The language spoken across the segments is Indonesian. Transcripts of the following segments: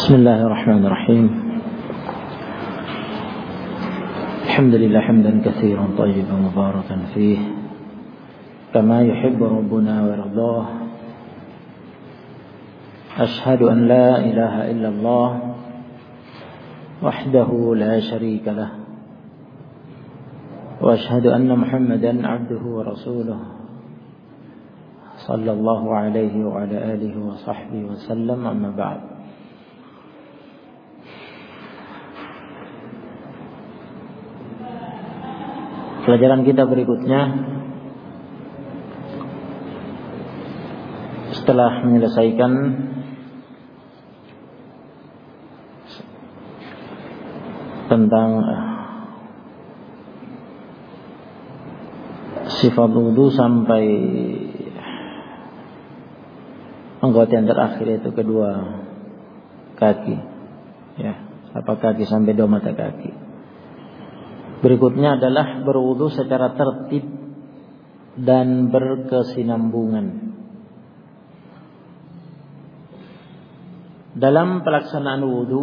بسم الله الرحمن الرحيم. الحمد لله حمدا كثيرا طيبا مباركا فيه كما يحب ربنا ويرضاه. أشهد أن لا إله إلا الله وحده لا شريك له وأشهد أن محمدا عبده ورسوله صلى الله عليه وعلى آله وصحبه وسلم. أما بعد. Pelajaran kita berikutnya setelah menyelesaikan tentang sifat wudu sampai anggota yang terakhir, yaitu kedua kaki, ya, apa kaki sampai dua mata kaki. Berikutnya adalah berwudu secara tertib dan berkesinambungan. Dalam pelaksanaan wudu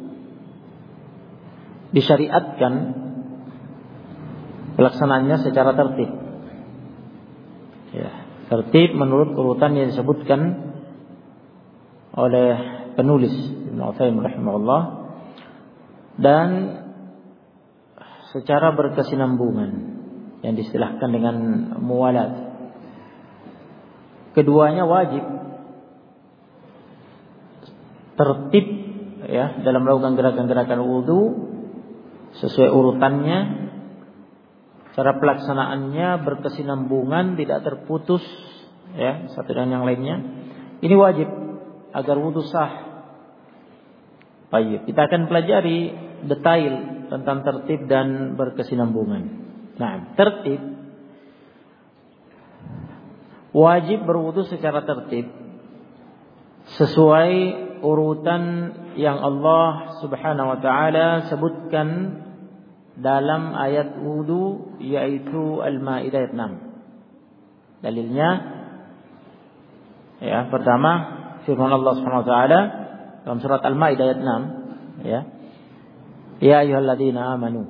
disyariatkan pelaksanaannya secara tertib. Ya, tertib menurut urutan yang disebutkan oleh penulis Ibnu Utsaimin rahimahullah, dan secara berkesinambungan yang diistilahkan dengan muwalat. Keduanya wajib tertib, ya, dalam melakukan gerakan-gerakan wudu sesuai urutannya. Cara pelaksanaannya berkesinambungan, tidak terputus, ya, satu dengan yang lainnya. Ini wajib agar wudu sah. Baik, kita akan pelajari detail tentang tertib dan berkesinambungan. Nah, tertib, wajib berwudu secara tertib sesuai urutan yang Allah Subhanahu wa taala sebutkan dalam ayat wudu, yaitu Al-Maidah ayat 6. Dalilnya, ya, pertama firman Allah Subhanahu wa taala dalam surat Al-Maidah ayat 6, ya. Ya ayyuhalladzina amanu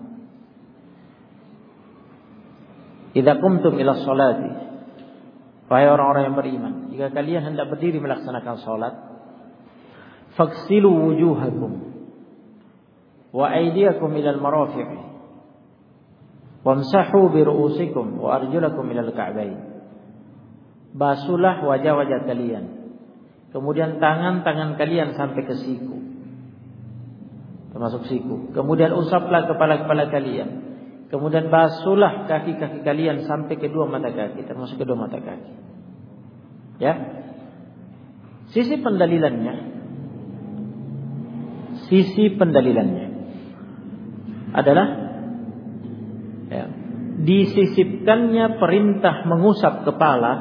idza qumtum ila sholati, wahai orang-orang yang beriman, jika kalian hendak berdiri melaksanakan salat, faghsilu wujuhakum wa aydiyakum ilal marafiq wamsahu bi ru'usikum wa arjulakum ilal ka'bayn. Basuhlah wajah-wajah kalian, kemudian tangan-tangan kalian sampai ke siku, termasuk siku. Kemudian usaplah kepala-kepala kalian. Kemudian basuhlah kaki-kaki kalian sampai kedua mata kaki, termasuk kedua mata kaki. Ya. Sisi pendalilannya adalah, ya, disisipkannya perintah mengusap kepala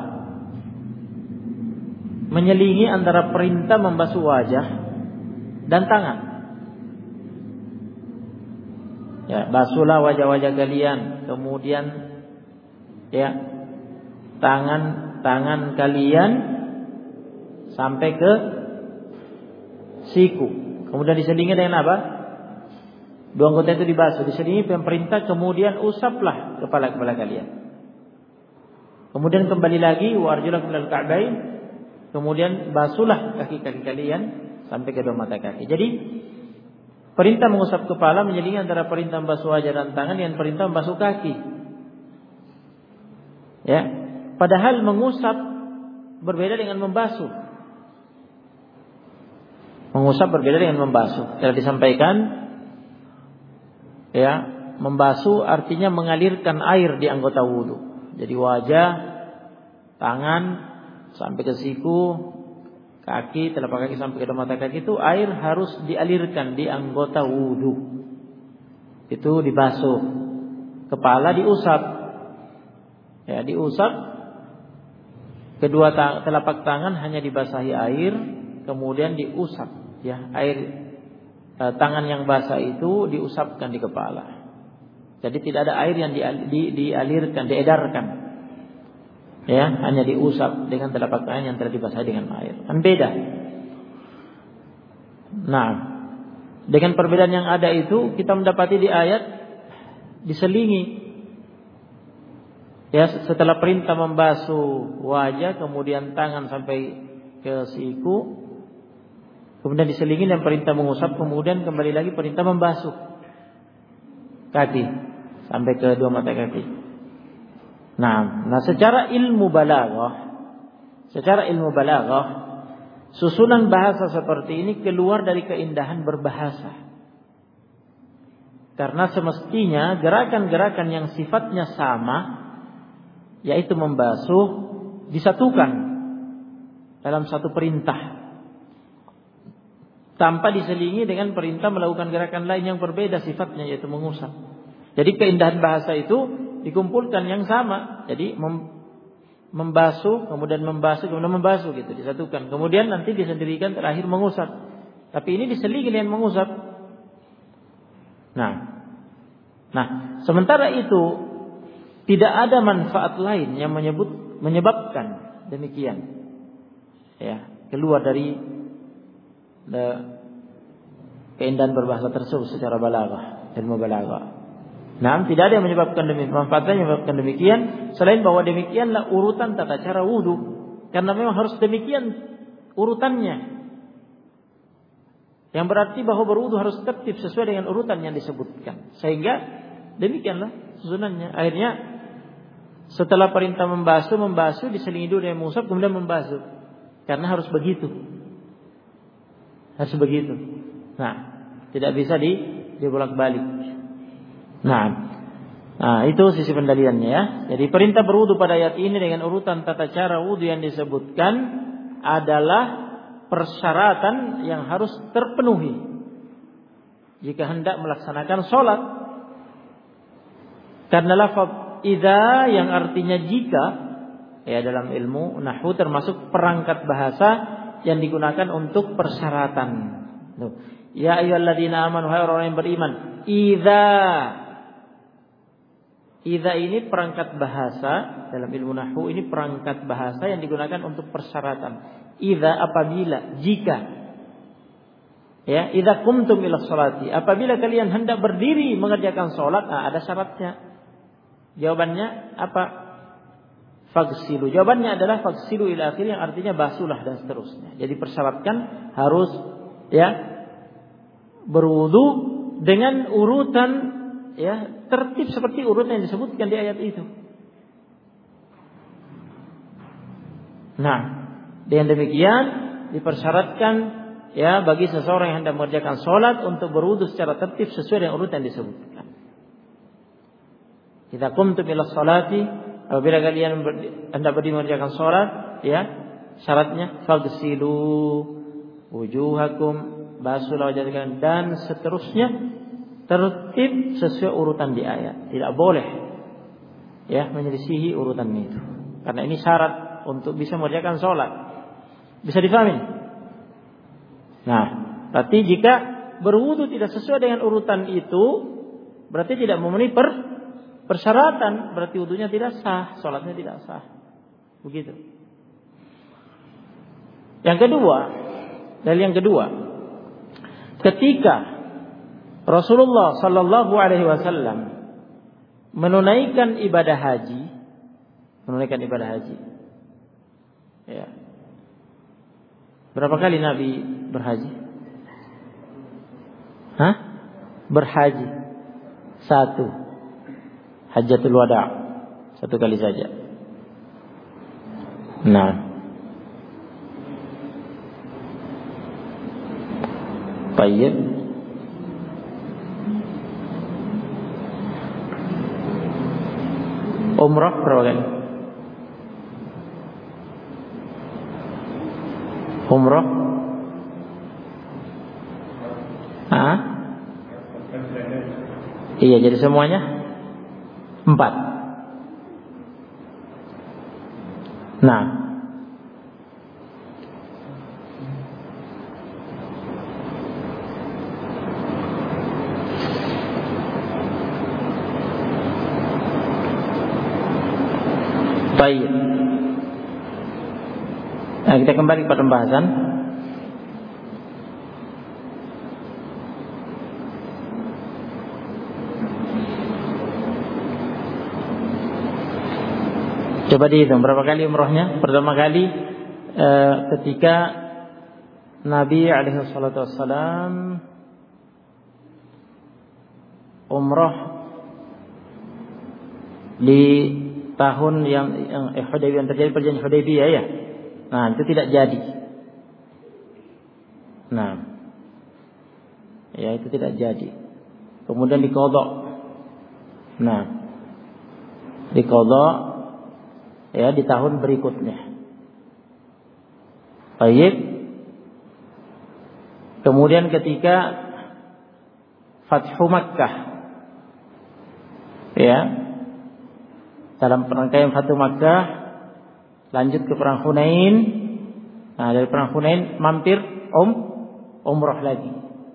menyelingi antara perintah membasuh wajah dan tangan. Ya, basuhlah wajah-wajah kalian, kemudian, ya, tangan kalian sampai ke siku. Kemudian diselingi dengan apa? Dua anggota itu dibasuh, diselingi perintah, kemudian usaplah kepala-kepala kalian. Kemudian kembali lagi wa arjulakum ilal ka'bayn, kemudian basuhlah kaki-kaki kalian sampai kedua mata kaki. Jadi perintah mengusap kepala menyelingi antara perintah membasuh wajah dan tangan dengan perintah membasuh kaki. Ya, padahal mengusap berbeda dengan membasuh. Mengusap berbeda dengan membasuh. Telah disampaikan, ya, membasuh artinya mengalirkan air di anggota wudu. Jadi wajah, tangan sampai ke siku, kaki, telapak kaki sampai ke mata kaki, itu air harus dialirkan di anggota wudu. Itu dibasuh. Kepala diusap. Ya, diusap. Kedua telapak tangan hanya dibasahi air, kemudian diusap. Ya, air tangan yang basah itu diusapkan di kepala. Jadi tidak ada air yang dialirkan, diedarkan. Ya, hanya diusap dengan telapak tangan yang telah dibasahi dengan air. Kan beda. Nah, dengan perbedaan yang ada itu kita mendapati di ayat diselingi. Ya, setelah perintah membasuh wajah, kemudian tangan sampai ke siku, kemudian diselingi dan perintah mengusap, kemudian kembali lagi perintah membasuh kaki sampai ke dua mata kaki. Nah, secara ilmu balaghah, susunan bahasa seperti ini keluar dari keindahan berbahasa. Karena semestinya gerakan-gerakan yang sifatnya sama, yaitu membasuh, disatukan dalam satu perintah, tanpa diselingi dengan perintah melakukan gerakan lain yang berbeda sifatnya, yaitu mengusap. Jadi keindahan bahasa itu dikumpulkan yang sama. Jadi membasuh, kemudian membasuh gitu, disatukan. Kemudian nanti disendirikan terakhir mengusap. Tapi ini diselingi dengan mengusap. Nah, sementara itu tidak ada manfaat lain yang menyebabkan demikian. Ya, keluar dari keindahan berbahasa tersebut secara balaghah, ilmu balaghah. Nah, tidak ada yang menyebabkan demikian, manfaatnya menyebabkan demikian selain bahwa demikianlah urutan tata cara wudu, karena memang harus demikian urutannya. Yang berarti bahwa berwudu harus tertib sesuai dengan urutan yang disebutkan. Sehingga demikianlah susunannya. Akhirnya setelah perintah membasuh diselingi dulu dengan mengusap, kemudian membasuh. Karena harus begitu. Nah, tidak bisa dibolak-balik. Nah, itu sisi pendalilannya ya. Jadi perintah berwudu pada ayat ini dengan urutan tata cara wudu yang disebutkan adalah persyaratan yang harus terpenuhi jika hendak melaksanakan sholat. Karena lafaz idza yang artinya jika, ya dalam ilmu nahwu termasuk perangkat bahasa yang digunakan untuk persyaratan. Ya ayyuhalladzina amanu, hai orang yang beriman, idza ini perangkat bahasa dalam ilmu nahwu, ini perangkat bahasa yang digunakan untuk persyaratan. Idza apabila, jika. Ya, idza qumtum ila sholati, apabila kalian hendak berdiri mengerjakan salat, ada syaratnya. Jawabannya apa? Fagsilu. Jawabannya adalah fagsilu ila akhir, yang artinya basuhlah dan seterusnya. Jadi persyaratkan harus ya berwudu dengan urutan ya tertib seperti urutan yang disebutkan di ayat itu. Nah, dengan demikian dipersyaratkan ya bagi seseorang yang hendak mengerjakan salat untuk berwudu secara tertib sesuai dengan urutan yang disebutkan. Idza qumtum ila sholati, apabila kalian hendak berdiri mengerjakan salat, ya syaratnya fagsilu wujuhakum, basuhlah wajah kalian, dan seterusnya tertib sesuai urutan di ayat. Tidak boleh ya menyelisihi urutan itu, karena ini syarat untuk bisa mengerjakan salat. Bisa difahami? Nah, berarti jika berwudu tidak sesuai dengan urutan itu, berarti tidak memenuhi persyaratan, berarti wudunya tidak sah, salatnya tidak sah. Begitu. Yang kedua, dalil yang kedua, ketika Rasulullah sallallahu alaihi wasallam menunaikan ibadah haji, ya. Berapa kali Nabi berhaji? Berhaji. 1. Hajjatul wada', 1 kali saja. Nah, baik. Umrah berapa kali? Umrah? Iya, jadi semuanya 4. Nah, baik. Nah, kita kembali pada pembahasan. Coba dihitung berapa kali umrohnya? Pertama kali ketika Nabi alaihi salatu wassalam umroh di tahun yang Hudaybiyah, yang terjadi perjanjian Hudaybiyah ya. Nah, itu tidak jadi. Nah, ya itu tidak jadi. Kemudian diqadha. Nah, diqadha ya di tahun berikutnya. Baik. Kemudian ketika Fathu Makkah, ya, dalam rangkaian Fathu Makkah, lanjut ke perang Hunain. Nah, dari perang Hunain mampir umrah lagi.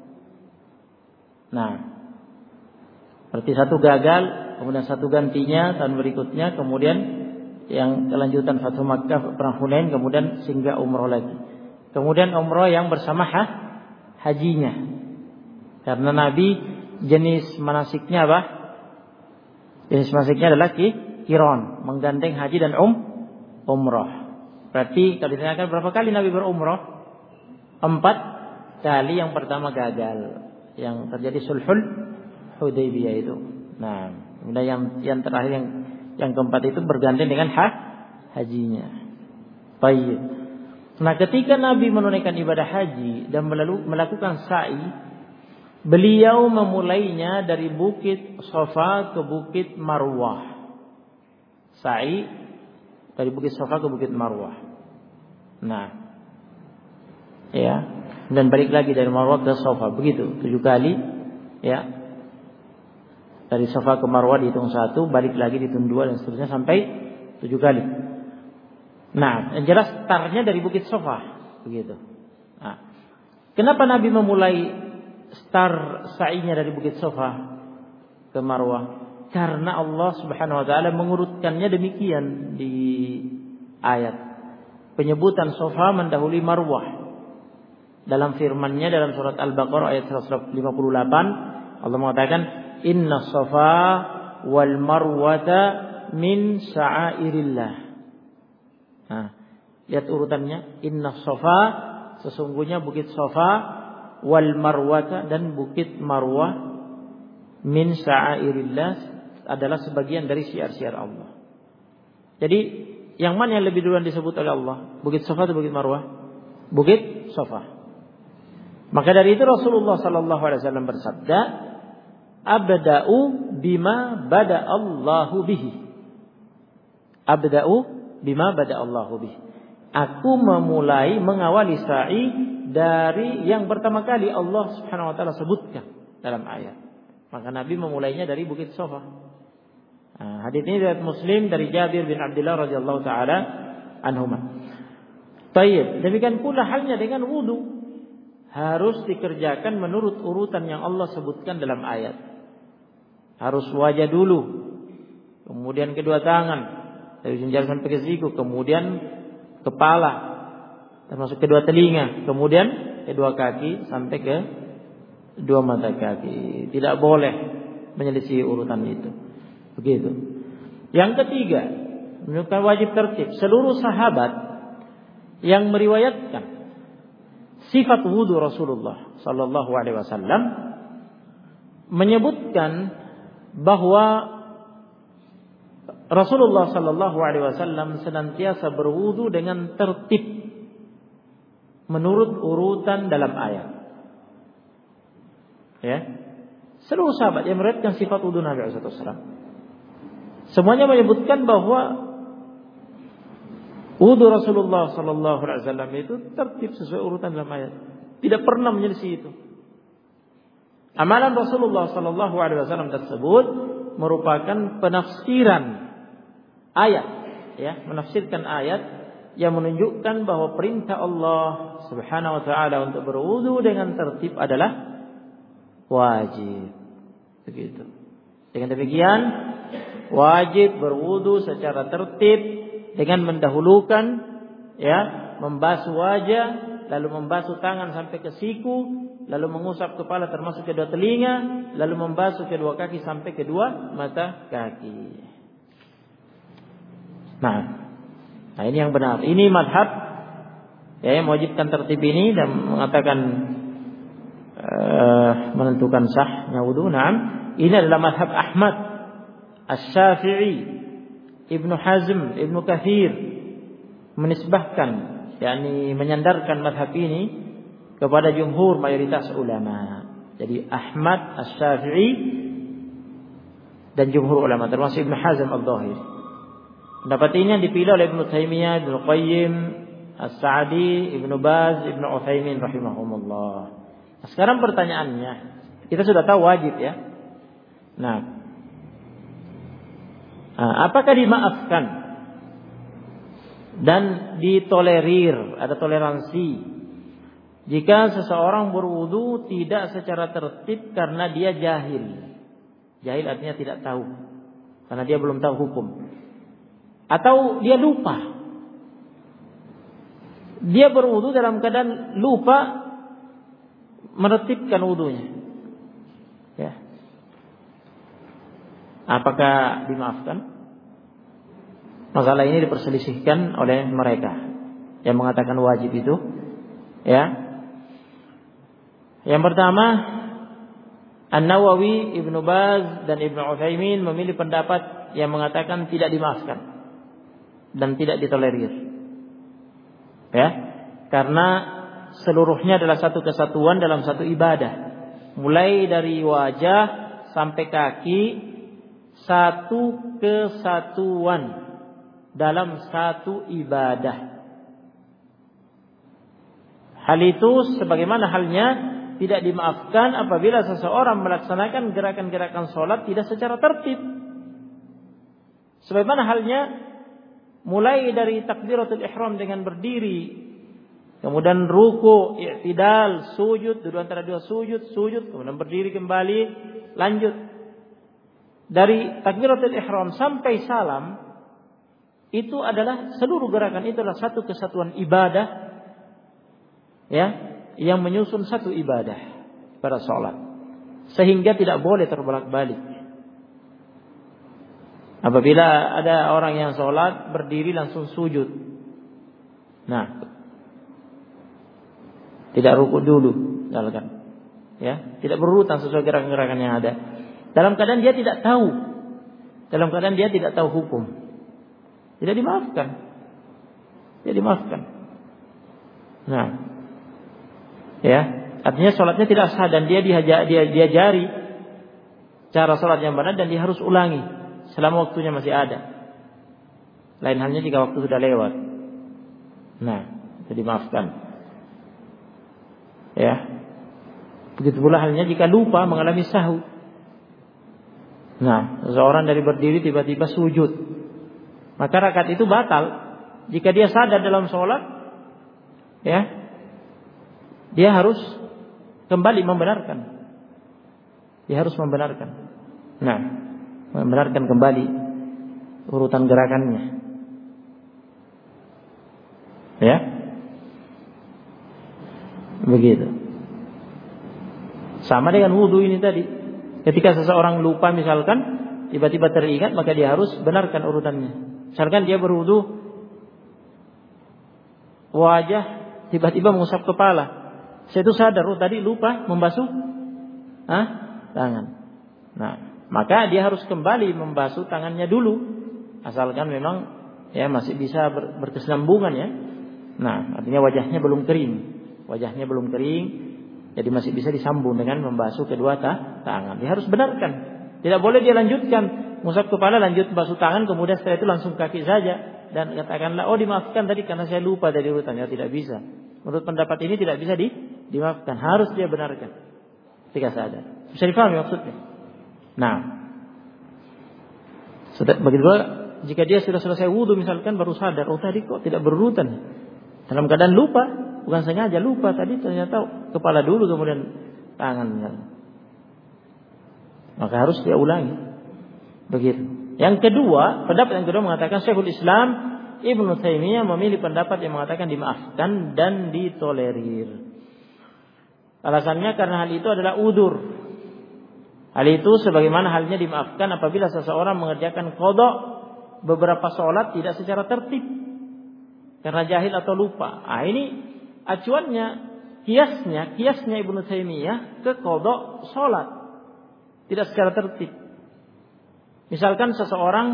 Nah, berarti satu gagal, kemudian satu gantinya tahun berikutnya, kemudian yang kelanjutan Fathu Makkah, perang Hunain, kemudian singgah umrah lagi. Kemudian umrah yang bersama hajinya. Karena Nabi jenis manasiknya apa? Jenis manasiknya adalah qiran, menggandeng haji dan umrah. Berarti kalau ditanyakan berapa kali Nabi berumrah? 4 kali. Yang pertama gagal, yang terjadi sulhul Hudaybiyah itu. Nah, kemudian yang terakhir yang keempat itu bergandeng dengan hajinya. Baik. Nah, ketika Nabi menunaikan ibadah haji dan melakukan sa'i, beliau memulainya dari Bukit Safa ke Bukit Marwah. Sa'i dari Bukit Safa ke Bukit Marwah. Nah, ya, dan balik lagi dari Marwah ke Safa, begitu 7 kali, ya. Dari Safa ke Marwah dihitung 1, balik lagi dihitung 2 dan seterusnya sampai 7 kali. Nah, yang jelas startnya dari Bukit Safa, begitu. Nah, kenapa Nabi memulai start sa'inya dari Bukit Safa ke Marwah? Karena Allah Subhanahu wa taala mengurutkannya demikian di ayat. Penyebutan Safa mendahului Marwah. Dalam firman-Nya dalam surat Al-Baqarah ayat 158, Allah mengatakan, "Inna Safa wal Marwata min sya'airillah." Nah, lihat urutannya. Inna Safa, sesungguhnya Bukit Safa, wal Marwata, dan Bukit Marwah, min sya'airillah, adalah sebagian dari syiar-syiar Allah. Jadi yang mana yang lebih duluan disebut oleh Allah? Bukit Safa atau Bukit Marwah? Bukit Safa. Maka dari itu Rasulullah sallallahu alaihi wasallam bersabda, "Abda'u bima bada Allahu bihi." Abda'u bima bada Allahu bihi. Aku memulai mengawali sa'i dari yang pertama kali Allah Subhanahu wa taala sebutkan dalam ayat. Maka Nabi memulainya dari Bukit Safa. Nah, hadis ini riwayat Muslim dari Jabir bin Abdullah radhiyallahu taala anhuma. Baik, demikian pula halnya dengan wudu. Harus dikerjakan menurut urutan yang Allah sebutkan dalam ayat. Harus wajah dulu, kemudian kedua tangan, dari jenjang sampai ke siku, kemudian kepala, termasuk kedua telinga, kemudian kedua kaki sampai ke dua mata kaki. Tidak boleh menyelisih urutan itu. Begitu. Yang ketiga, menunjukkan wajib tertib. Seluruh sahabat yang meriwayatkan sifat wudu Rasulullah sallallahu alaihi wasallam menyebutkan bahwa Rasulullah sallallahu alaihi wasallam senantiasa berwudu dengan tertib menurut urutan dalam ayat. Ya. Seluruh sahabat yang meriwayatkan sifat wudu Nabi sallallahu alaihi wasallam semuanya menyebutkan bahwa wudu Rasulullah sallallahu alaihi wasallam itu tertib sesuai urutan dalam ayat. Tidak pernah menyelisih itu. Amalan Rasulullah sallallahu alaihi wasallam tersebut merupakan penafsiran ayat, ya, menafsirkan ayat yang menunjukkan bahwa perintah Allah Subhanahu wa taala untuk berwudu dengan tertib adalah wajib. Begitu. Dengan demikian, wajib berwudu secara tertib dengan mendahulukan, ya, membasuh wajah, lalu membasuh tangan sampai ke siku, lalu mengusap kepala termasuk kedua telinga, lalu membasuh kedua kaki sampai kedua mata kaki. Nah ini yang benar. Ini madhab yang mewajibkan tertib ini dan mengatakan menentukan sahnya wudu. Ini adalah madhab Ahmad, Asy-Syafi'i, Ibnu Hazm, Ibnu Katsir menisbahkan, yakni menyandarkan madhab ini kepada jumhur mayoritas ulama. Jadi Ahmad, Asy-Syafi'i dan jumhur ulama termasuk Ibnu Hazm Al-Dhahiri. Pendapat ini yang dipilih oleh Ibnu Taimiyah, Ibnu Qayyim, As-Sa'di, Ibnu Baz, Ibnu Utsaimin rahimahumullah. Nah, sekarang pertanyaannya, kita sudah tahu wajib ya. Nah, apakah dimaafkan dan ditolerir, ada toleransi jika seseorang berwudu tidak secara tertib karena dia jahil? Jahil artinya tidak tahu, karena dia belum tahu hukum. Atau dia lupa. Dia berwudu dalam keadaan lupa menertibkan wudunya. Ya. Apakah dimaafkan? Masalah ini diperselisihkan oleh mereka yang mengatakan wajib itu. Ya. Yang pertama, An-Nawawi, Ibnu Baz dan Ibnu Utsaimin memilih pendapat yang mengatakan tidak dimaafkan dan tidak ditolerir. Ya, karena seluruhnya adalah satu kesatuan dalam satu ibadah. Mulai dari wajah sampai kaki, satu kesatuan dalam satu ibadah. Hal itu sebagaimana halnya tidak dimaafkan apabila seseorang melaksanakan gerakan-gerakan sholat tidak secara tertib. Sebagaimana halnya mulai dari takbiratul ihram dengan berdiri, kemudian ruku, i'tidal, sujud, duduk antara dua sujud, kemudian berdiri kembali, lanjut. Dari takbiratul ihram sampai salam, itu adalah seluruh gerakan itu adalah satu kesatuan ibadah, ya, yang menyusun satu ibadah pada salat, sehingga tidak boleh terbolak-balik. Apabila ada orang yang sholat berdiri langsung sujud, nah, tidak rukuk dulu, misalkan, ya, tidak berurutan sesuai gerakan-gerakan yang ada. Dalam keadaan dia tidak tahu, dalam keadaan dia tidak tahu hukum, tidak dimaafkan, tidak dimaafkan. Nah, ya, artinya sholatnya tidak sah dan dia diajari cara sholat yang benar dan dia harus ulangi selama waktunya masih ada. Lain halnya jika waktu sudah lewat. Nah, itu dimaafkan. Ya. Begitu pula halnya jika lupa mengalami sahwi. Nah, seseorang dari berdiri tiba-tiba sujud, maka rakaat itu batal. Jika dia sadar dalam sholat, ya, dia harus kembali membenarkan. Dia harus membenarkan. Nah, membenarkan kembali urutan gerakannya. Ya. Begitu. Sama dengan wudu ini tadi. Ketika seseorang lupa misalkan, tiba-tiba teringat, maka dia harus benarkan urutannya. Misalkan dia berwudu, wajah tiba-tiba mengusap kepala. Saya itu sadar, tadi lupa membasuh tangan. Nah, maka dia harus kembali membasuh tangannya dulu, asalkan memang ya masih bisa berkesinambungan ya. Nah, artinya wajahnya belum kering, jadi masih bisa disambung dengan membasuh kedua tangan. Dia harus benarkan, tidak boleh dia lanjutkan mengusap kepala lanjut basuh tangan kemudian setelah itu langsung kaki saja dan katakanlah dimaafkan tadi karena saya lupa dari urutannya. Tidak bisa. Menurut pendapat ini tidak bisa dimaafkan, harus dia benarkan ketika sadar. Bisa dipahami maksudnya? Nah, begitu pula jika dia sudah selesai wudu misalkan baru sadar, tadi kok tidak berurutan. Dalam keadaan lupa, bukan sengaja lupa tadi ternyata kepala dulu kemudian tangan. Maka harus dia ulangi. Begitu. Yang kedua, pendapat yang kedua mengatakan Syekhul Islam Ibnu Taimiyah memilih pendapat yang mengatakan dimaafkan dan ditolerir. Alasannya karena hal itu adalah udzur. Hal itu sebagaimana halnya dimaafkan apabila seseorang mengerjakan qada beberapa sholat tidak secara tertib karena jahil atau lupa. Ini acuannya, kiasnya Ibnu Taimiyah ke qadha sholat tidak secara tertib. Misalkan seseorang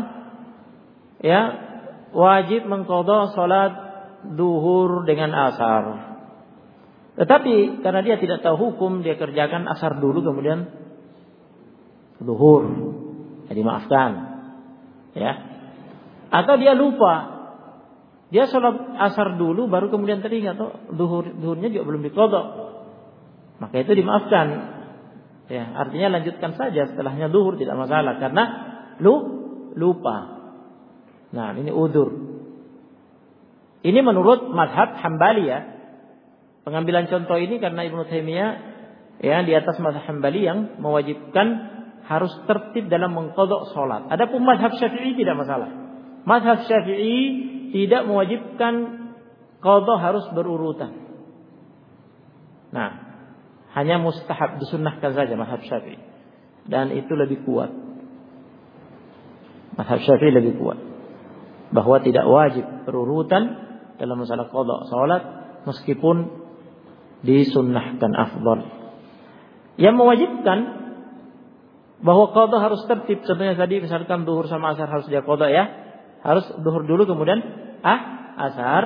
wajib mengqadha sholat duhur dengan asar, tetapi karena dia tidak tahu hukum, dia kerjakan asar dulu kemudian duhur, dimaafkan, atau dia lupa, dia sholat asar dulu baru kemudian teringat duhurnya juga belum diqadha, maka itu dimaafkan, artinya lanjutkan saja setelahnya duhur, tidak masalah karena lupa. Nah, ini udzur. Ini menurut mazhab Hambali Pengambilan contoh ini karena Ibnu Taimiyah di atas mazhab Hambali yang mewajibkan harus tertib dalam mengqadha salat. Adapun mazhab Syafi'i tidak masalah. Mazhab Syafi'i tidak mewajibkan qadha harus berurutan. Nah, hanya mustahab, disunnahkan saja mazhab Syafi'i. Dan itu lebih kuat. Mazhab Syafi'i lebih kuat bahwa tidak wajib berurutan dalam masalah qadha salat meskipun disunnahkan afdal. Yang mewajibkan bahwa qadha harus tertib, contohnya tadi misalkan duhur sama asar harus dia qadha harus duhur dulu kemudian asar.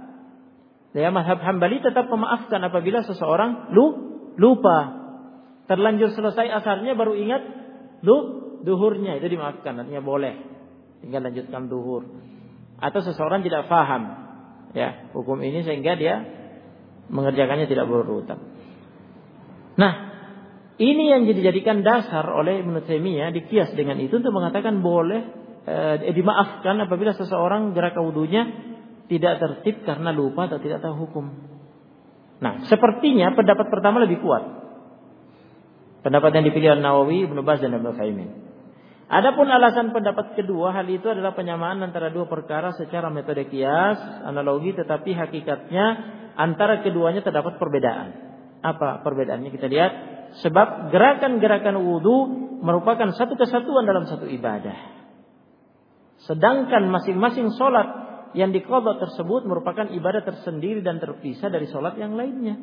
Mazhab Hambali tetap memaafkan apabila seseorang lupa, terlanjur selesai asarnya baru ingat duhurnya, itu dimaafkan, artinya boleh tinggal lanjutkan duhur. Atau seseorang tidak faham hukum ini sehingga dia mengerjakannya tidak berurutan. Nah, ini yang dijadikan dasar oleh Ibnu Taimiyah, dikias dengan itu untuk mengatakan boleh dimaafkan apabila seseorang gerak wudunya tidak tertib karena lupa atau tidak tahu hukum. Nah, sepertinya pendapat pertama lebih kuat. Pendapat yang dipilih Nawawi, Ibnu Baz dan Ibnu Utsaimin. Adapun alasan pendapat kedua, hal itu adalah penyamaan antara dua perkara secara metode kias, analogi, tetapi hakikatnya antara keduanya terdapat perbedaan. Apa perbedaannya? Kita lihat. Sebab gerakan-gerakan wudu merupakan satu kesatuan dalam satu ibadah. Sedangkan masing-masing sholat yang diqadha tersebut merupakan ibadah tersendiri dan terpisah dari sholat yang lainnya.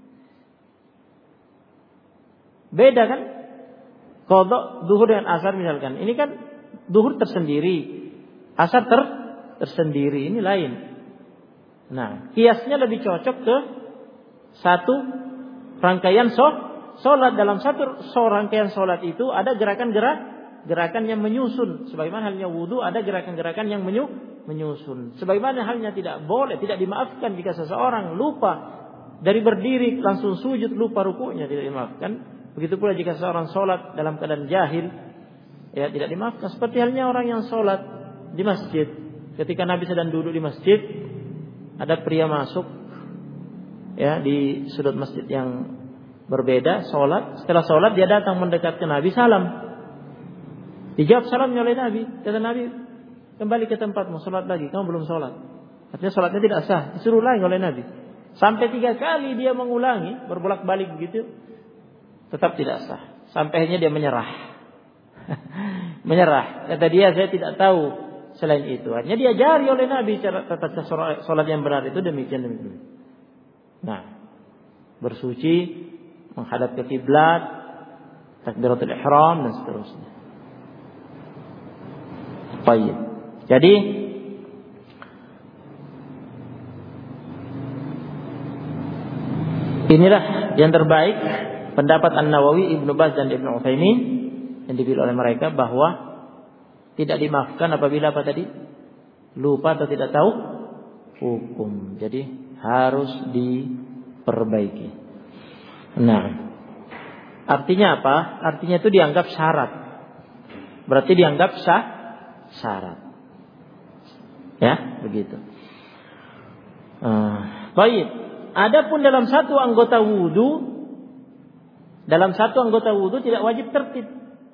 Beda kan? Qadha duhur dengan asar misalkan. Ini kan duhur tersendiri, asar tersendiri, ini lain. Nah, kiasnya lebih cocok ke satu rangkaian sholat. Dalam satu rangkaian sholat itu ada gerakan yang menyusun. Sebagaimana halnya wudu ada gerakan-gerakan yang menyusun. Sebagaimana halnya tidak dimaafkan jika seseorang lupa dari berdiri langsung sujud, lupa rukunya, tidak dimaafkan. Begitu pula jika seorang sholat dalam keadaan jahil, tidak dimaafkan. Seperti halnya orang yang sholat di masjid. Ketika Nabi sedang duduk di masjid, ada pria masuk di sudut masjid yang berbeda, sholat. Setelah sholat dia datang mendekat ke Nabi, salam. Dijawab salamnya oleh Nabi. Kata Nabi, kembali ke tempatmu, sholat lagi. Kamu belum sholat. Artinya sholatnya tidak sah. Disuruh lagi oleh Nabi. Sampai 3 kali dia mengulangi, berbolak-balik begitu, tetap tidak sah. Sampai akhirnya dia menyerah. Menyerah. Kata dia, saya tidak tahu selain itu. Akhirnya diajari oleh Nabi cara tata sholat yang benar itu demikian. Nah, bersuci, menghadap ke kiblat, takbiratul ihram dan seterusnya. Baik. Jadi inilah yang terbaik pendapat An-Nawawi, Ibnu Baz dan Ibnu Utsaimin yang dipilih oleh mereka bahwa tidak dimaafkan apabila apa tadi? Lupa atau tidak tahu hukum. Jadi harus diperbaiki. Nah, artinya apa? Artinya itu dianggap syarat. Berarti dianggap syarat. Ya, begitu. Baik. Adapun dalam satu anggota wudu tidak wajib tertib.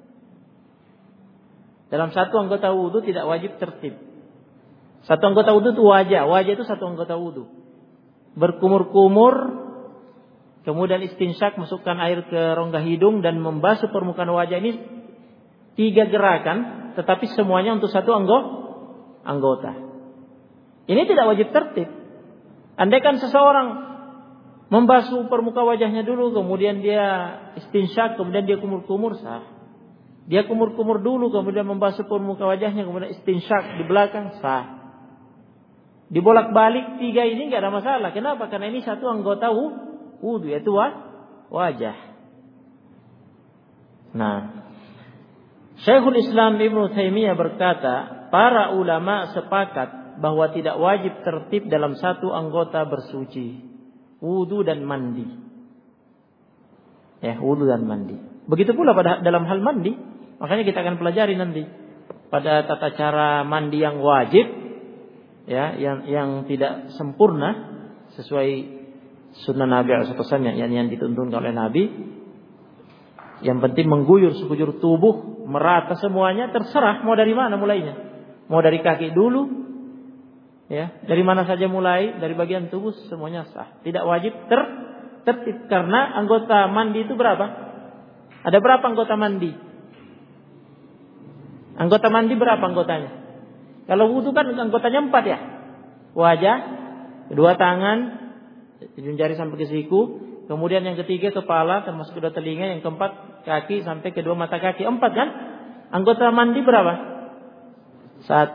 Dalam satu anggota wudu tidak wajib tertib. Satu anggota wudu itu wajah. Wajah itu satu anggota wudu. Berkumur-kumur, kemudian istinsyak, masukkan air ke rongga hidung dan membasuh permukaan wajah, ini 3 gerakan, tetapi semuanya untuk satu anggota. Ini tidak wajib tertib. Andaikan seseorang membasuh permuka wajahnya dulu, kemudian dia istinsyak, kemudian dia kumur-kumur, sah. Dia kumur-kumur dulu, kemudian membasuh permuka wajahnya, kemudian istinsyak di belakang, sah. Dibolak-balik 3 ini nggak ada masalah. Kenapa? Karena ini satu anggota wudu, yaitu wajah. Nah, Syekhul Islam Ibnu Taimiyah berkata, para ulama sepakat bahwa tidak wajib tertib dalam satu anggota bersuci, wudu dan mandi. Ya, wudu dan mandi. Begitu pula dalam hal mandi. Makanya kita akan pelajari nanti pada tata cara mandi yang wajib, ya, yang tidak sempurna sesuai sunnah Nabi atau pesannya yang dituntun oleh Nabi. Yang penting mengguyur sekujur tubuh, merata semuanya, terserah mau dari mana mulainya. Mau dari kaki dulu, ya, dari mana saja mulai, dari bagian tubuh semuanya sah. Tidak wajib tertib karena anggota mandi itu berapa? Ada berapa anggota mandi? Anggota mandi berapa anggotanya? Kalau wudu kan anggotanya 4 ya. Wajah, kedua tangan, ujung jari sampai ke siku. Kemudian yang ketiga kepala termasuk kedua telinga, yang keempat kaki sampai kedua mata kaki. 4 kan? Anggota mandi berapa? 1.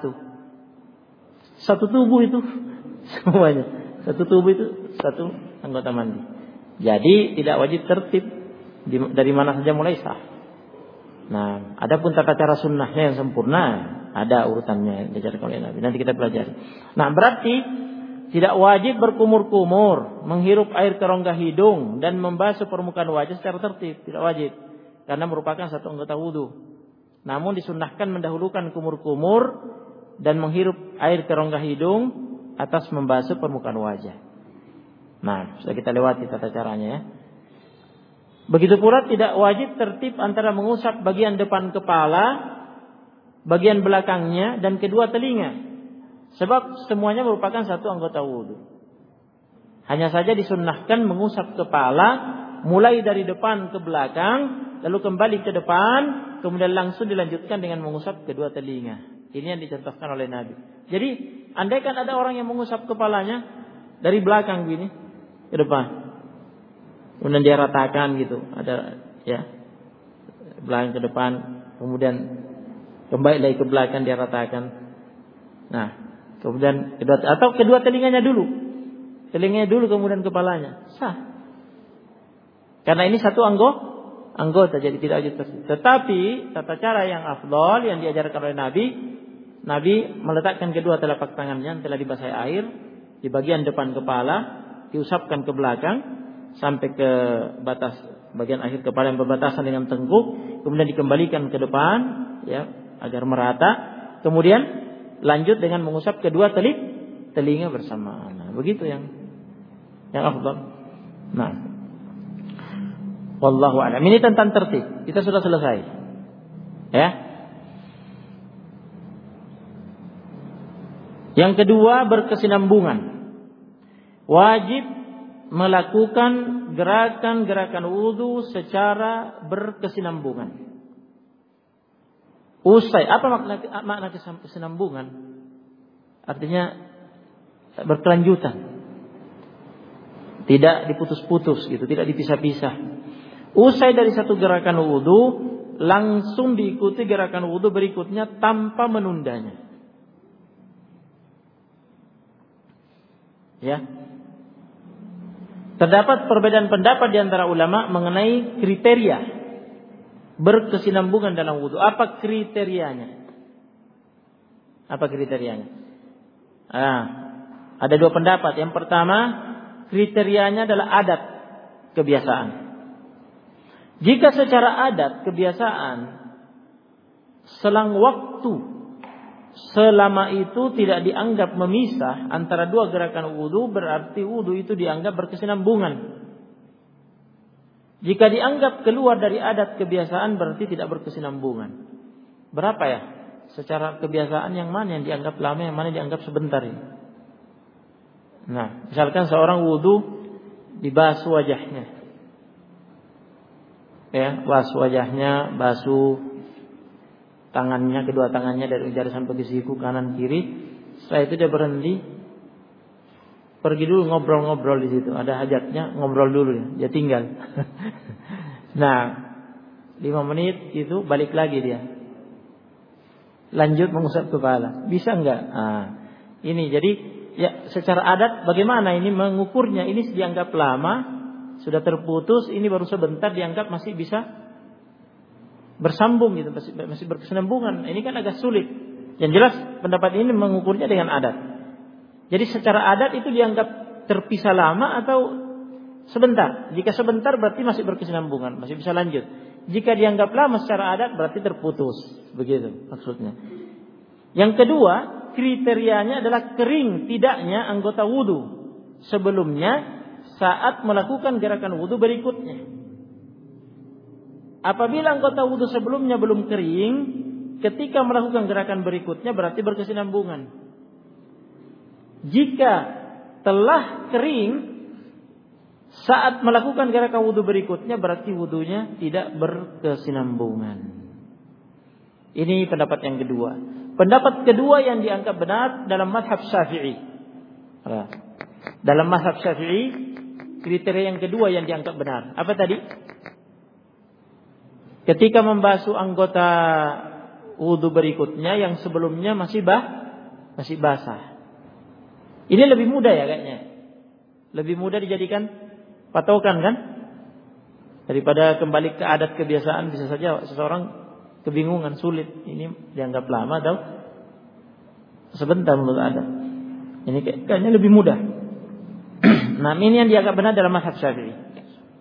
Satu tubuh itu semuanya. Satu tubuh itu satu anggota mandi. Jadi tidak wajib tertib dari mana saja mulai sah. Nah, adapun tata cara sunnahnya yang sempurna ada urutannya yang diajarkan oleh Nabi. Nanti kita pelajari. Nah, berarti tidak wajib berkumur-kumur, menghirup air ke rongga hidung dan membasuh permukaan wajah secara tertib. Tidak wajib. Karena merupakan satu anggota wudu. Namun disunnahkan mendahulukan kumur-kumur dan menghirup air ke rongga hidung atas membasuh permukaan wajah. Nah, sudah kita lewati tata caranya ya. Begitu pula tidak wajib tertib antara mengusap bagian depan kepala, bagian belakangnya dan kedua telinga. Sebab semuanya merupakan satu anggota wudu. Hanya saja disunnahkan mengusap kepala mulai dari depan ke belakang, lalu kembali ke depan, kemudian langsung dilanjutkan dengan mengusap kedua telinga. Ini yang dicontohkan oleh Nabi. Jadi, andaikan ada orang yang mengusap kepalanya dari belakang gini ke depan, kemudian dia ratakan gitu, ada ya belakang ke depan, kemudian kembali lagi ke belakang dia ratakan. Nah, kemudian kedua telinganya dulu. Telinganya dulu kemudian kepalanya. Sah. Karena ini satu anggota jadi tidak wajib tertib. Tetapi tata cara yang afdal yang diajarkan oleh Nabi meletakkan kedua telapak tangannya yang telah dibasahi air di bagian depan kepala, diusapkan ke belakang sampai ke batas bagian akhir kepala yang berbatasan dengan tengkuk, kemudian dikembalikan ke depan ya agar merata. Kemudian lanjut dengan mengusap kedua telinga bersamaan. Nah, begitu yang afdal. Nah, wallahu a'lam. Ini tentang tertib. Kita sudah selesai. Ya. Yang kedua, berkesinambungan. Wajib melakukan gerakan-gerakan wudu secara berkesinambungan. Usai, apa makna kesinambungan? Artinya berkelanjutan. Tidak diputus-putus gitu, tidak dipisah-pisah. Usai dari satu gerakan wudu, langsung diikuti gerakan wudu berikutnya tanpa menundanya. Ya. Terdapat perbedaan pendapat di antara ulama mengenai kriteria berkesinambungan dalam wudu. Apa kriterianya? Apa kriterianya? Ada dua pendapat. Yang pertama, kriterianya adalah adat, kebiasaan. Jika secara adat, kebiasaan, selang waktu, selama itu tidak dianggap memisah antara dua gerakan wudu, berarti wudu itu dianggap berkesinambungan. Jika dianggap keluar dari adat kebiasaan, berarti tidak berkesinambungan. Berapa ya? Secara kebiasaan yang mana yang dianggap lama, yang mana yang dianggap sebentar ini? Nah, misalkan seorang wudu dibasuh wajahnya. Ya, basuh wajahnya, basuh tangannya, kedua tangannya dari ujung jari sampai ke siku kanan kiri. Setelah itu dia berhenti, pergi dulu ngobrol-ngobrol di situ. Ada hajatnya, ngobrol dulu dia tinggal. Nah, 5 menit itu balik lagi dia. Lanjut mengusap kepala. Bisa enggak? Ini jadi ya secara adat bagaimana ini mengukurnya? Ini dianggap lama, sudah terputus, ini baru sebentar dianggap masih bisa bersambung gitu, masih berkesinambungan. Ini kan agak sulit. Yang jelas pendapat ini mengukurnya dengan adat. Jadi secara adat itu dianggap terpisah lama atau sebentar. Jika sebentar berarti masih berkesinambungan, masih bisa lanjut. Jika dianggap lama secara adat berarti terputus. Begitu maksudnya. Yang kedua, kriterianya adalah kering tidaknya anggota wudu sebelumnya saat melakukan gerakan wudu berikutnya. Apabila anggota wudu sebelumnya belum kering, ketika melakukan gerakan berikutnya berarti berkesinambungan. Jika telah kering saat melakukan gerakan wudu berikutnya berarti wudunya tidak berkesinambungan. Ini pendapat yang kedua. Pendapat kedua yang dianggap benar dalam mazhab Syafi'i. Dalam mazhab Syafi'i, kriteria yang kedua yang dianggap benar. Apa tadi? Ketika membasuh anggota wudu berikutnya yang sebelumnya masih basah. Ini lebih mudah ya kayaknya. Lebih mudah dijadikan patokan kan? Daripada kembali ke adat kebiasaan, bisa saja seseorang kebingungan, sulit. Ini dianggap lama atau sebentar menurut adat. Ini kayaknya lebih mudah. Nah, ini yang dianggap benar dalam mazhab Syafi'i.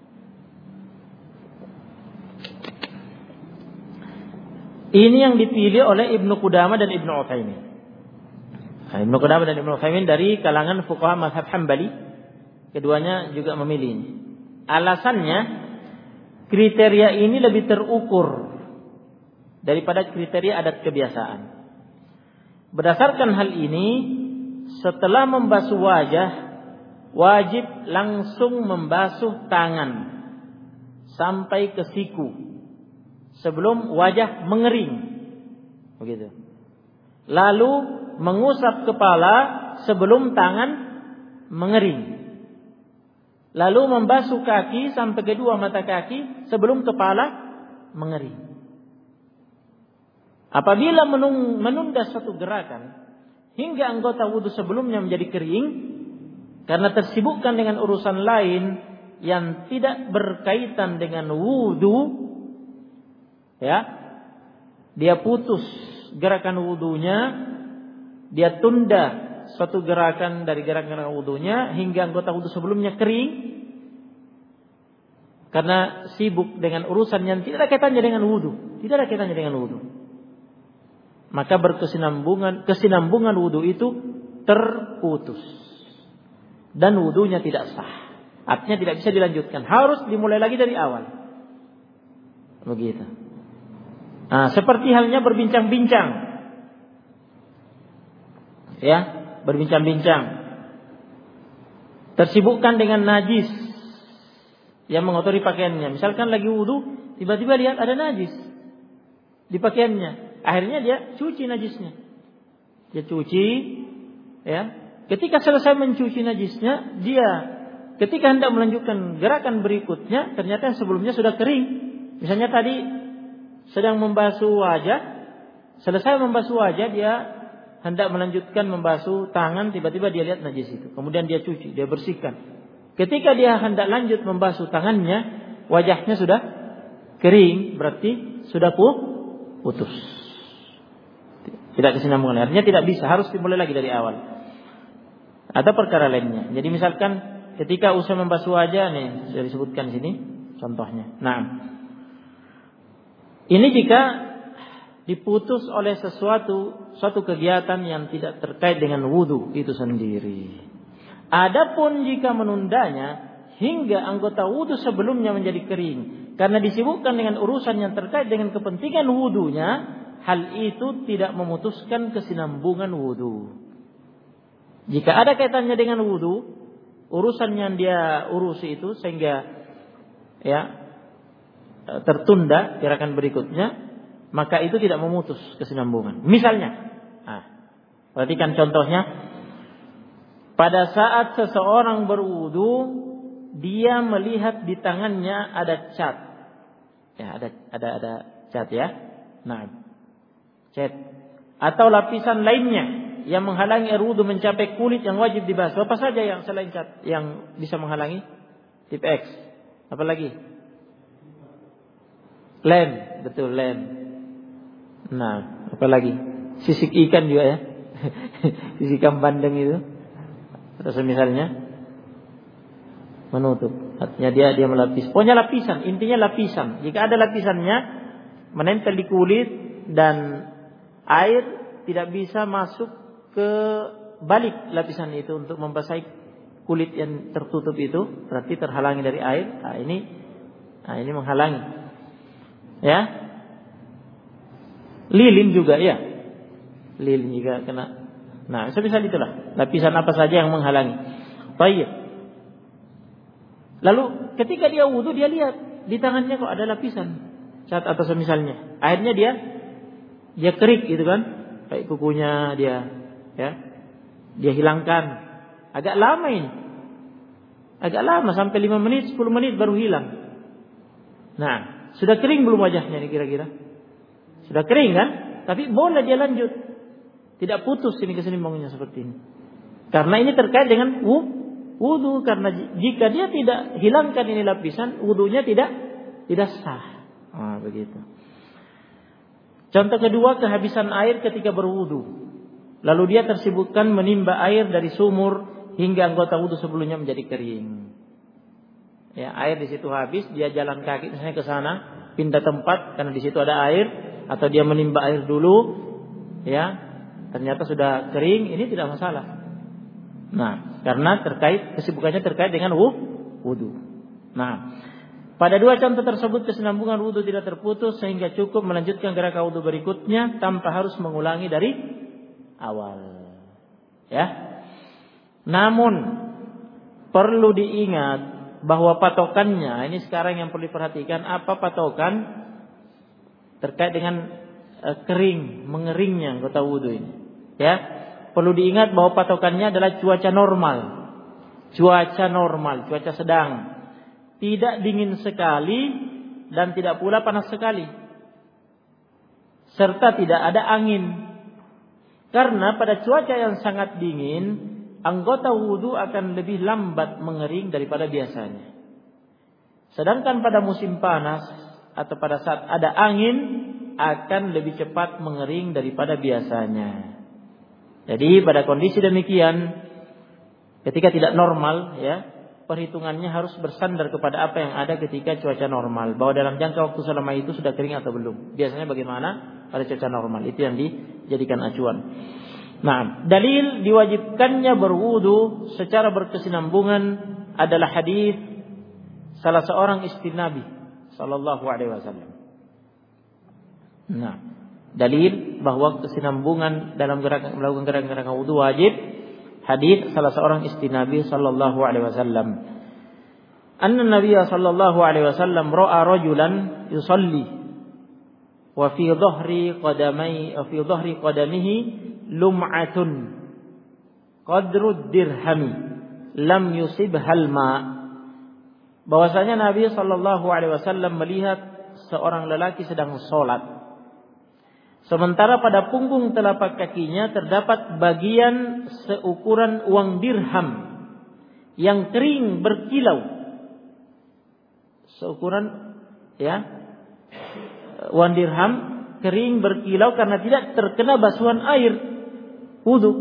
Ini yang dipilih oleh Ibnu Qudamah dan Ibnu Utsaimin. Ibnu Qudamah dan Ibnu Utsaimin dari kalangan fuqaha mazhab Hambali, keduanya juga memilih ini. Alasannya, kriteria ini lebih terukur daripada kriteria adat kebiasaan. Berdasarkan hal ini, setelah membasuh wajah, wajib langsung membasuh tangan sampai ke siku sebelum wajah mengering. Begitu. Lalu mengusap kepala sebelum tangan mengering. Lalu membasuh kaki sampai kedua mata kaki sebelum kepala mengering. Apabila menunda satu gerakan hingga anggota wudu sebelumnya menjadi kering karena tersibukkan dengan urusan lain yang tidak berkaitan dengan wudu, ya, dia putus gerakan wudunya, dia tunda suatu gerakan dari gerakan wudunya hingga anggota wudu sebelumnya kering karena sibuk dengan urusan yang tidak ada kaitannya dengan wudu, tidak ada kaitannya dengan wudu. Maka kesinambungan wudu itu terputus dan wudunya tidak sah. Artinya tidak bisa dilanjutkan, harus dimulai lagi dari awal. Begitu. Nah, seperti halnya berbincang-bincang. Ya, berbincang-bincang. Tersibukkan dengan najis yang mengotori pakaiannya. Misalkan lagi wudu, tiba-tiba lihat ada najis di pakaiannya. Akhirnya dia cuci najisnya. Dia cuci, ya. Ketika selesai mencuci najisnya, dia ketika hendak melanjutkan gerakan berikutnya, ternyata yang sebelumnya sudah kering. Misalnya tadi sedang membasuh wajah, selesai membasuh wajah, dia hendak melanjutkan membasuh tangan, tiba-tiba dia lihat najis itu. Kemudian dia cuci, dia bersihkan. Ketika dia hendak lanjut membasuh tangannya, wajahnya sudah kering, berarti sudah putus. Tidak kesinambungan. Artinya tidak bisa, harus dimulai lagi dari awal. Ada perkara lainnya. Jadi misalkan ketika usai membasuh wajah, nih sudah disebutkan sini contohnya. Nah, ini jika diputus oleh suatu kegiatan yang tidak terkait dengan wudu itu sendiri. Adapun jika menundanya hingga anggota wudu sebelumnya menjadi kering karena disibukkan dengan urusan yang terkait dengan kepentingan wudunya, hal itu tidak memutuskan kesinambungan wudu. Jika ada kaitannya dengan wudu, urusan yang dia urusi itu sehingga ya tertunda gerakan berikutnya, maka itu tidak memutus kesinambungan. Misalnya, perhatikan contohnya, pada saat seseorang berwudu, dia melihat di tangannya ada cat, ya ada cat ya, cat atau lapisan lainnya yang menghalangi air wudu mencapai kulit yang wajib dibasuh. Apa saja yang selain cat yang bisa menghalangi? Tip X, apa lagi? Lem, betul lem. Nah, apa lagi? Sisik ikan juga ya. Sisik ikan bandeng itu. Atau semisalnya menutup. Artinya dia melapis. Pokoknya lapisan, intinya lapisan. Jika ada lapisannya menempel di kulit dan air tidak bisa masuk ke balik lapisan itu untuk membasahi kulit yang tertutup itu, berarti terhalangi dari air. Ini menghalangi. Ya, lilin juga ya, lilin juga kena. Nah, sebisa itulah lapisan apa saja yang menghalangi. Baik. Lalu ketika dia wudu, dia lihat di tangannya kok ada lapisan cat atau semisalnya. Akhirnya dia kerik gitu kan, kayak kukunya dia hilangkan. Agak lama ini, agak lama sampai 5 menit, 10 menit baru hilang. Nah, sudah kering belum wajahnya ini kira-kira? Sudah kering kan? Tapi boleh dia lanjut. Tidak putus ini kesinambungannya seperti ini. Karena ini terkait dengan wudu. Karena jika dia tidak hilangkan ini lapisan, wudunya tidak sah. Begitu. Contoh kedua, kehabisan air ketika berwudu. Lalu dia tersibukkan menimba air dari sumur hingga anggota wudu sebelumnya menjadi kering. Ya, air di situ habis, dia jalan kaki misalnya ke sana, pindah tempat karena di situ ada air, atau dia menimba air dulu, ya, ternyata sudah kering, ini tidak masalah. Nah, karena kesibukannya terkait dengan wudu. Nah, pada dua contoh tersebut kesinambungan wudu tidak terputus sehingga cukup melanjutkan gerakan wudu berikutnya tanpa harus mengulangi dari awal. Ya. Namun perlu diingat bahwa patokannya, ini sekarang yang perlu diperhatikan, apa patokan terkait dengan mengeringnya anggota wudu ini. Ya, perlu diingat bahwa patokannya adalah cuaca normal, cuaca sedang, tidak dingin sekali dan tidak pula panas sekali, serta tidak ada angin. Karena pada cuaca yang sangat dingin, anggota wudu akan lebih lambat mengering daripada biasanya. Sedangkan pada musim panas atau pada saat ada angin akan lebih cepat mengering daripada biasanya. Jadi pada kondisi demikian, ketika tidak normal, ya, perhitungannya harus bersandar kepada apa yang ada ketika cuaca normal. Bahwa dalam jangka waktu selama itu sudah kering atau belum. Biasanya bagaimana pada cuaca normal, itu yang dijadikan acuan. Nah, dalil diwajibkannya berwudu secara berkesinambungan adalah hadis salah seorang istri Nabi sallallahu alaihi wasallam. Nah, dalil bahwa kesinambungan dalam melakukan gerakan wudu wajib, hadis salah seorang istri Nabi sallallahu alaihi wasallam. Anna Nabiy sallallahu alaihi wasallam ra'a rajulan yusalli wa fi dhahri qadamihi lum'atun qadrud dirhami lam yusibhal ma. Bahwasanya Nabi sallallahu alaihi wasallam melihat seorang lelaki sedang sholat, sementara pada punggung telapak kakinya terdapat bagian seukuran uang dirham yang kering berkilau. Seukuran, ya, uang dirham kering berkilau karena tidak terkena basuhan air wudu,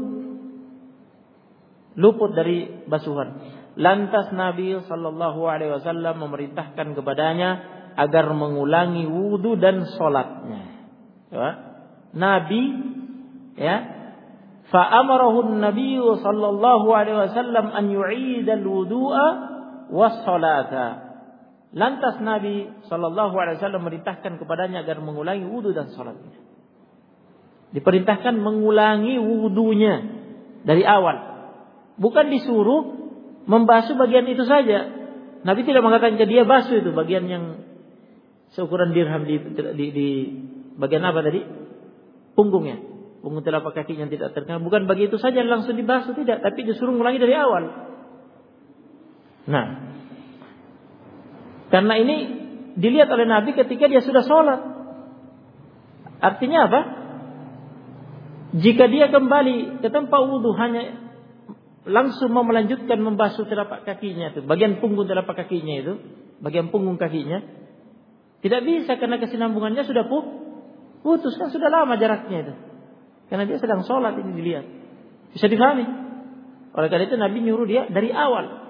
luput dari basuhan. Lantas Nabi sallallahu alaihi wasallam memerintahkan kepadanya agar mengulangi wudu dan salatnya. Ya. Nabi, ya, fa amarahu an-nabiy sallallahu alaihi wasallam an yu'ida al-wudu'a was-salata. Lantas Nabi sallallahu alaihi wasallam memerintahkan kepadanya agar mengulangi wudu dan salatnya. Diperintahkan mengulangi wudunya dari awal. Bukan disuruh membasuh bagian itu saja. Nabi tidak mengatakan ke dia basuh itu bagian yang seukuran dirham di bagian apa tadi? Punggungnya. Punggung telapak kakinya tidak terkena. Bukan begitu saja langsung dibasuh, tidak, tapi disuruh ulangi dari awal. Nah, karena ini dilihat oleh Nabi ketika dia sudah sholat. Artinya apa? Jika dia kembali ke tempat wudhu hanya langsung mau melanjutkan membasuh telapak kakinya itu, bagian punggung telapak kakinya itu, bagian punggung kakinya, tidak bisa karena kesinambungannya sudah putus, kan sudah lama jaraknya itu. Karena dia sedang sholat, ini dilihat. Bisa difahami. Oleh karena itu Nabi nyuruh dia dari awal.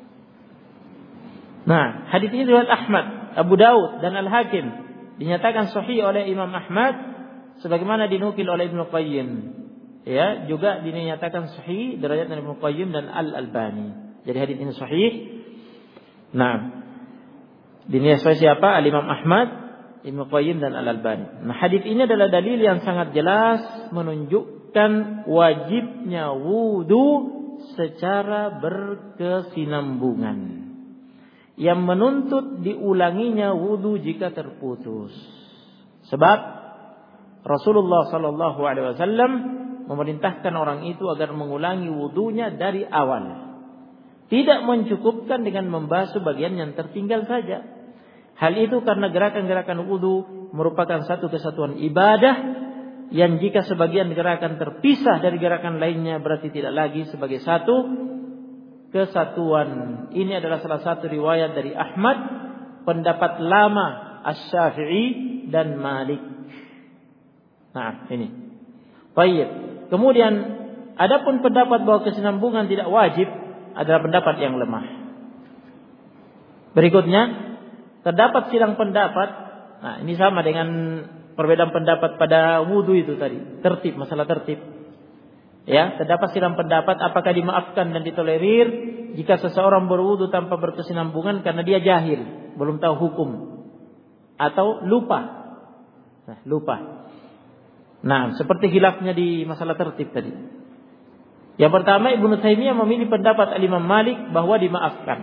Nah, hadis ini riwayat Ahmad, Abu Daud dan Al-Hakim, dinyatakan sahih oleh Imam Ahmad sebagaimana dinukil oleh Ibnu Qayyim. Ya, juga dinyatakan sahih derajat Ibnu Qayyim dan Al-Albani. Jadi hadis ini sahih. Nah, dinilai siapa? Al-Imam Ahmad, Ibnu Qayyim dan Al-Albani. Nah, hadis ini adalah dalil yang sangat jelas menunjukkan wajibnya wudu secara berkesinambungan, yang menuntut diulanginya wudu jika terputus. Sebab Rasulullah sallallahu alaihi wasallam memerintahkan orang itu agar mengulangi wudunya dari awal. Tidak mencukupkan dengan membasuh bagian yang tertinggal saja. Hal itu karena gerakan-gerakan wudu merupakan satu kesatuan ibadah yang jika sebagian gerakan terpisah dari gerakan lainnya berarti tidak lagi sebagai satu kesatuan. Ini adalah salah satu riwayat dari Ahmad, pendapat lama Asy-Syafi'i dan Malik. Nah, ini. Baik. Kemudian adapun pendapat bahwa kesinambungan tidak wajib adalah pendapat yang lemah. Berikutnya terdapat silang pendapat. Nah, ini sama dengan perbedaan pendapat pada wudu itu tadi, tertib, masalah tertib. Ya, terdapat silang pendapat apakah dimaafkan dan ditolerir jika seseorang berwudu tanpa berkesinambungan karena dia jahil, belum tahu hukum, atau lupa. Lupa. Nah, seperti khilafnya di masalah tertib tadi. Yang pertama, Ibnu Taimiyah memilih pendapat Imam Malik bahwa dimaafkan.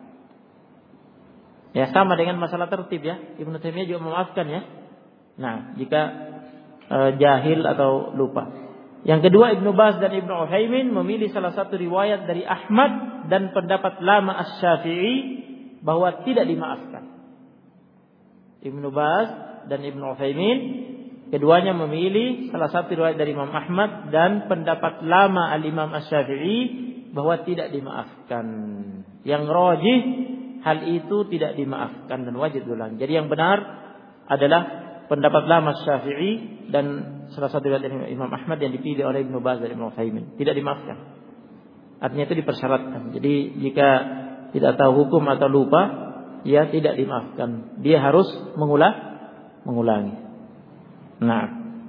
Ya, sama dengan masalah tertib ya. Ibnu Taimiyah juga memaafkan ya. Nah, jika jahil atau lupa. Yang kedua, Ibnu Baz dan Ibnu Utsaimin memilih salah satu riwayat dari Ahmad dan pendapat lama Asy-Syafi'i bahwa tidak dimaafkan. Ibnu Baz dan Ibnu Utsaimin keduanya memilih salah satu riwayat dari Imam Ahmad dan pendapat lama Al-Imam Asy-Syafi'i bahwa tidak dimaafkan. Yang rajih hal itu tidak dimaafkan dan wajib diulang. Jadi yang benar adalah pendapat lama Asy-Syafi'i dan salah satu riwayat dari Imam Ahmad yang dipilih oleh Ibnu Baz dan Ibnu Utsaimin. Tidak dimaafkan. Artinya itu dipersyaratkan. Jadi jika tidak tahu hukum atau lupa, ya tidak dimaafkan. Dia harus mengulangi. Nah,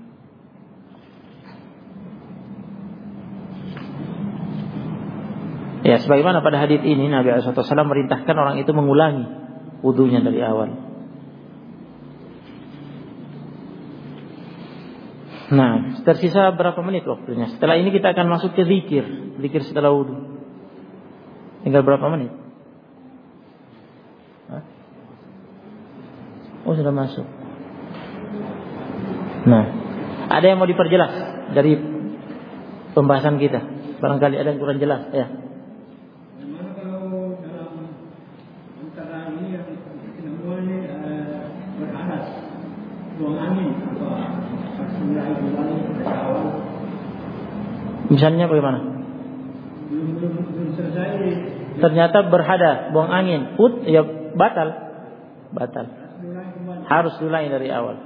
ya sebagaimana pada hadits ini Nabi SAW merintahkan orang itu mengulangi wudunya dari awal. Nah, tersisa berapa menit waktunya? Setelah ini kita akan masuk ke zikir setelah wudu. Tinggal berapa menit? Oh, sudah masuk. Nah, ada yang mau diperjelas dari pembahasan kita? Barangkali ada yang kurang jelas, ya. Bagaimana kalau dalam antara ini yang kesinambungan ini berhadas, buang angin atau misalnya bagaimana? Belum selesai. Ternyata berhadas, buang angin, ya batal. Harus diulangi dari awal.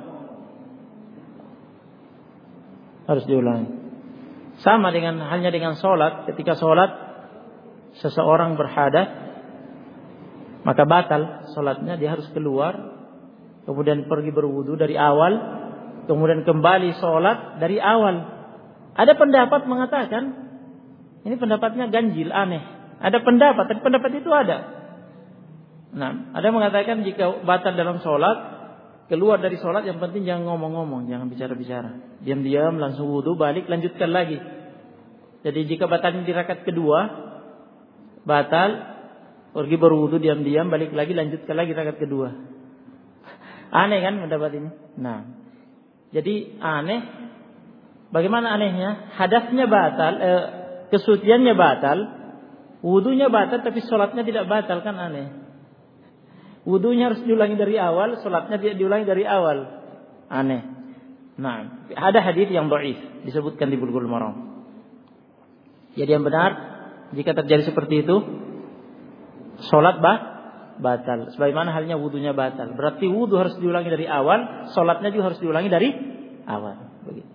Harus diulangi. Sama dengan halnya dengan sholat. Ketika sholat seseorang berhadas, maka batal sholatnya. Dia harus keluar, kemudian pergi berwudu dari awal, kemudian kembali sholat dari awal. Ada pendapat mengatakan ini pendapatnya ganjil, aneh. Ada pendapat, tapi pendapat itu ada. Nah, ada mengatakan jika batal dalam sholat, keluar dari sholat yang penting jangan ngomong-ngomong, jangan bicara-bicara. Diam-diam langsung wudu, balik, lanjutkan lagi. Jadi jika batalnya di rakaat kedua, batal, pergi berwudu, diam-diam, balik lagi, lanjutkan lagi rakaat kedua. Aneh kan pendapat ini? Nah, Jadi aneh. Bagaimana anehnya? Hadasnya batal, kesuciannya batal, wudunya batal, tapi sholatnya tidak batal, kan aneh. Wudunya harus diulangi dari awal, sholatnya tidak diulangi dari awal. Aneh. Nah, ada hadis yang dhaif disebutkan di Bulughul Maram. Jadi yang benar, jika terjadi seperti itu, sholat batal. Sebagaimana halnya wudunya batal. Berarti wudu harus diulangi dari awal, sholatnya juga harus diulangi dari awal. Begitu.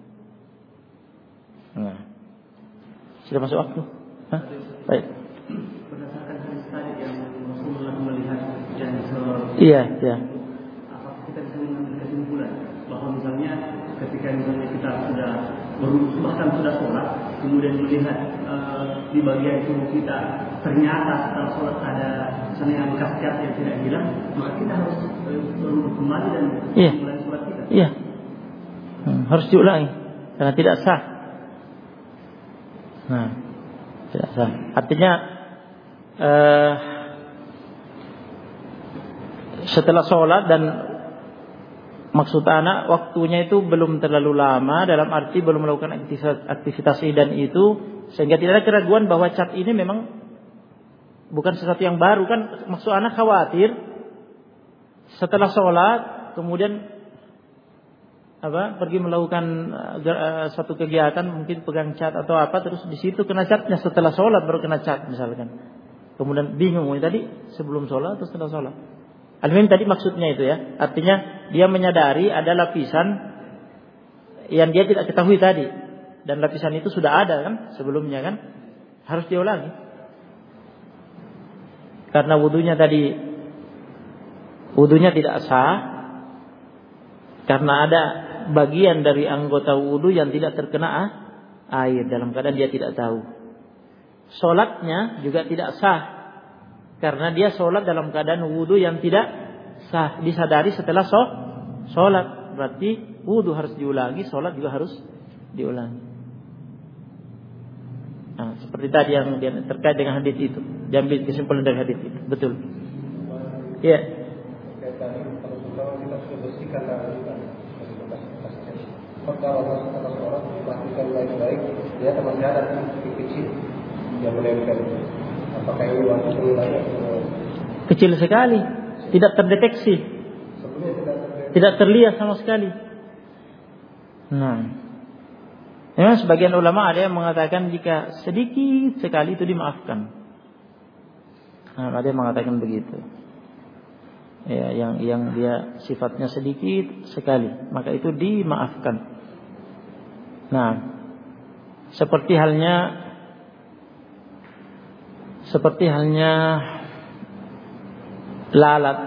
Nah, sudah masuk waktu? Hah? Baik. Berdasarkan hadis tadi yang Rasulullah melihat dan Iya. apakah kita bisa mengambil kesimpulan bahwa misalnya ketika kita sudah bahkan sudah sholat, kemudian melihat di bagian tubuh kita ternyata setelah sholat ada misalnya bekas cat yang tidak hilang, maka kita harus berwudu kembali dan mulai sholat kita. Iya. Harus diulangi karena tidak sah. Nah, tidak sah. Artinya setelah sholat dan maksud anak waktunya itu belum terlalu lama, dalam arti belum melakukan aktivitas dan itu, sehingga tidak ada keraguan bahwa cat ini memang bukan sesuatu yang baru, kan. Maksud anak khawatir setelah sholat kemudian pergi melakukan satu kegiatan, mungkin pegang cat atau apa, terus di situ kena catnya, setelah sholat baru kena cat misalkan. Kemudian bingung, tadi sebelum sholat atau setelah sholat. Al-Muhim tadi maksudnya itu ya. Artinya dia menyadari ada lapisan yang dia tidak ketahui tadi, dan lapisan itu sudah ada kan sebelumnya, kan harus diulangi. Karena wudunya tidak sah, karena ada bagian dari anggota wudu yang tidak terkena air dalam keadaan dia tidak tahu. Sholatnya juga tidak sah, karena dia sholat dalam keadaan wudu yang tidak sah, disadari setelah sholat. Berarti wudu harus diulangi, sholat juga harus diulangi. Nah, seperti tadi yang terkait dengan hadis itu, diambil kesimpulan dari hadis itu. Betul. Iya. Kita sudah bersihkan kalau setelah sholat lakukan baik-baik, dia masih ada kecil yang menempel. Apakah ini wajib diulangi? Kecil sekali, tidak terdeteksi, tidak terlihat sama sekali. Nah, memang sebagian ulama ada yang mengatakan jika sedikit sekali itu dimaafkan. Nah, ada yang mengatakan begitu. Ya, yang dia sifatnya sedikit sekali, maka itu dimaafkan. Nah, seperti halnya lalat.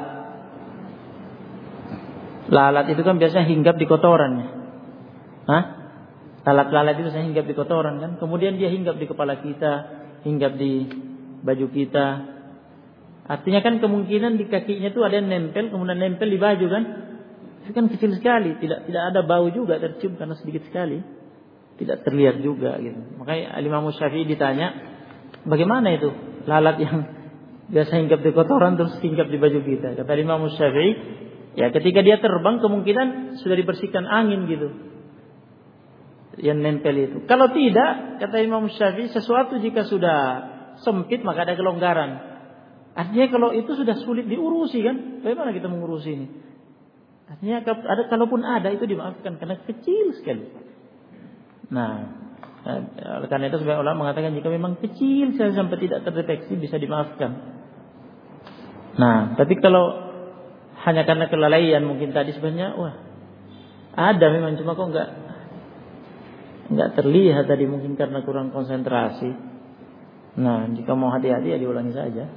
Lalat itu kan biasanya hinggap di kotorannya. Lalat-lalat itu biasanya hinggap di kotoran, kan. Kemudian dia hinggap di kepala kita, hinggap di baju kita. Artinya kan kemungkinan di kakinya itu ada yang nempel, kemudian nempel di baju, kan. Itu kan kecil sekali, tidak ada bau juga tercium karena sedikit sekali. Tidak terlihat juga gitu. Makanya Imam Syafi'i ditanya, bagaimana itu lalat yang biasa hinggap di kotoran terus hinggap di baju kita? Kata Imam Syafi'i, ya ketika dia terbang kemungkinan sudah dibersihkan angin gitu, yang nempel itu. Kalau tidak, kata Imam Syafi'i, sesuatu jika sudah sempit maka ada kelonggaran. Artinya kalau itu sudah sulit diurusi, kan, bagaimana kita mengurusi ini? Artinya kalaupun ada itu dimaafkan karena kecil sekali. Nah, karena itu sebagian ulama mengatakan jika memang kecil sampai tidak terdeteksi bisa dimaafkan. Nah, tapi kalau hanya karena kelalaian mungkin tadi sebenarnya ada memang, cuma kok enggak terlihat tadi, mungkin karena kurang konsentrasi. Nah, jika mau hati-hati ya diulangi saja.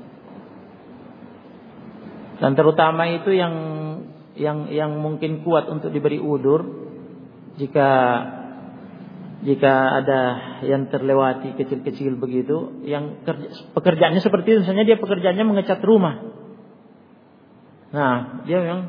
Dan terutama itu yang mungkin kuat untuk diberi udzur jika ada yang terlewati kecil-kecil begitu, yang pekerjaannya seperti itu, misalnya dia pekerjaannya mengecat rumah. Nah, dia memang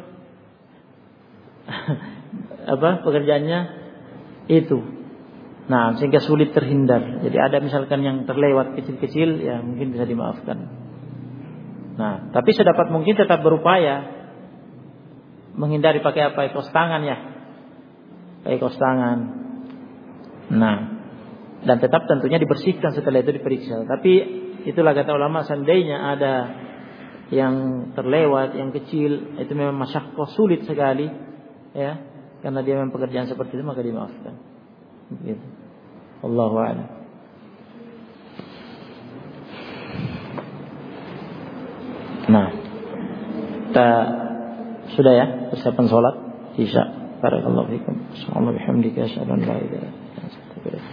pekerjaannya itu. Nah, sehingga sulit terhindar. Jadi ada misalkan yang terlewat kecil-kecil, ya mungkin bisa dimaafkan. Nah, tapi sedapat mungkin tetap berupaya menghindari pakai kaos tangan ya. pakai kaos tangan. Nah, dan tetap tentunya dibersihkan setelah itu diperiksa. Tapi itulah kata ulama, seandainya ada yang terlewat, yang kecil, itu memang masyaqqah, sulit sekali, ya, karena dia memang pekerjaan seperti itu, maka dimaafkan. Gitu. Wallahu a'lam. Nah, kita sudah ya persiapan sholat Isya. Barakallahu fikum. Subhanallah bihamdika asyhadu an la ilaha illa anta astaghfiruka.